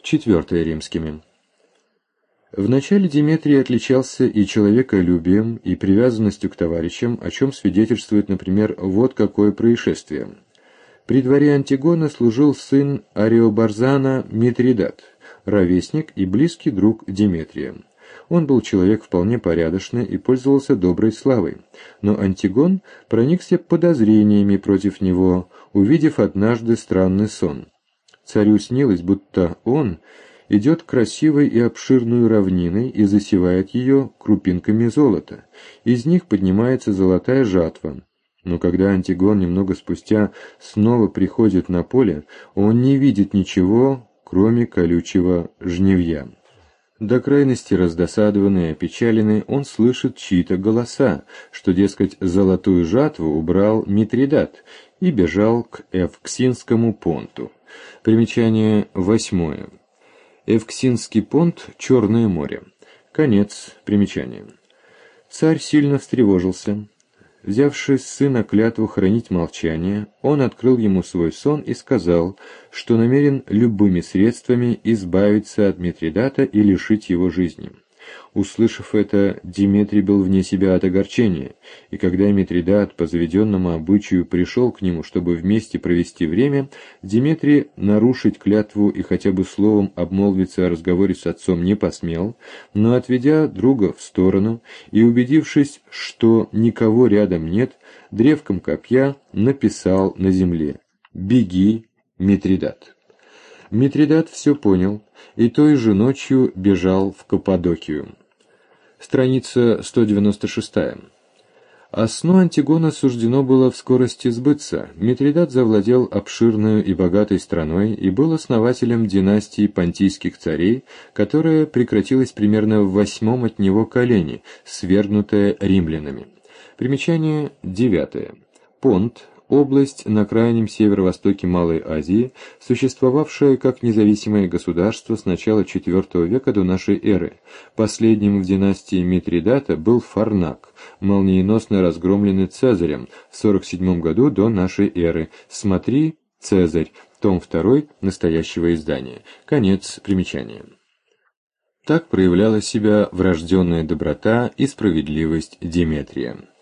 4 римскими. Вначале Деметрий отличался и человеколюбием, и привязанностью к товарищам, о чем свидетельствует, например, вот какое происшествие. При дворе Антигона служил сын Ариобарзана Митридат, ровесник и близкий друг Деметрия. Он был человек вполне порядочный и пользовался доброй славой, но Антигон проникся подозрениями против него, увидев однажды странный сон. Царю снилось, будто он идет красивой и обширной равниной и засевает ее крупинками золота. Из них поднимается золотая жатва. Но когда Антигон немного спустя снова приходит на поле, он не видит ничего, кроме колючего жнивья. До крайности раздосадованный и опечаленный, он слышит чьи-то голоса, что, дескать, золотую жатву убрал Митридат и бежал к Эвксинскому понту. Примечание 8. Эвксинский понт — Черное море. Конец примечания. Царь сильно встревожился. Взявши с сына клятву хранить молчание, он открыл ему свой сон и сказал, что намерен любыми средствами избавиться от Митридата и лишить его жизни. Услышав это, Деметрий был вне себя от огорчения, и когда Митридат по заведенному обычаю пришел к нему, чтобы вместе провести время, Деметрий нарушить клятву и хотя бы словом обмолвиться о разговоре с отцом не посмел, но, отведя друга в сторону и убедившись, что никого рядом нет, древком копья написал на земле: «Беги, Митридат». Митридат все понял, и той же ночью бежал в Каппадокию. Страница 196. А сну Антигона суждено было в скорости сбыться. Митридат завладел обширной и богатой страной и был основателем династии понтийских царей, которая прекратилась примерно в 8 от него колене, свергнутая римлянами. Примечание 9. Понт — область на крайнем северо-востоке Малой Азии, существовавшая как независимое государство с начала IV века до нашей эры. Последним в династии Митридата был Фарнак, молниеносно разгромленный Цезарем в 47 году до нашей эры. Смотри «Цезарь», том 2 настоящего издания. Конец примечания. Так проявляла себя врожденная доброта и справедливость Деметрия.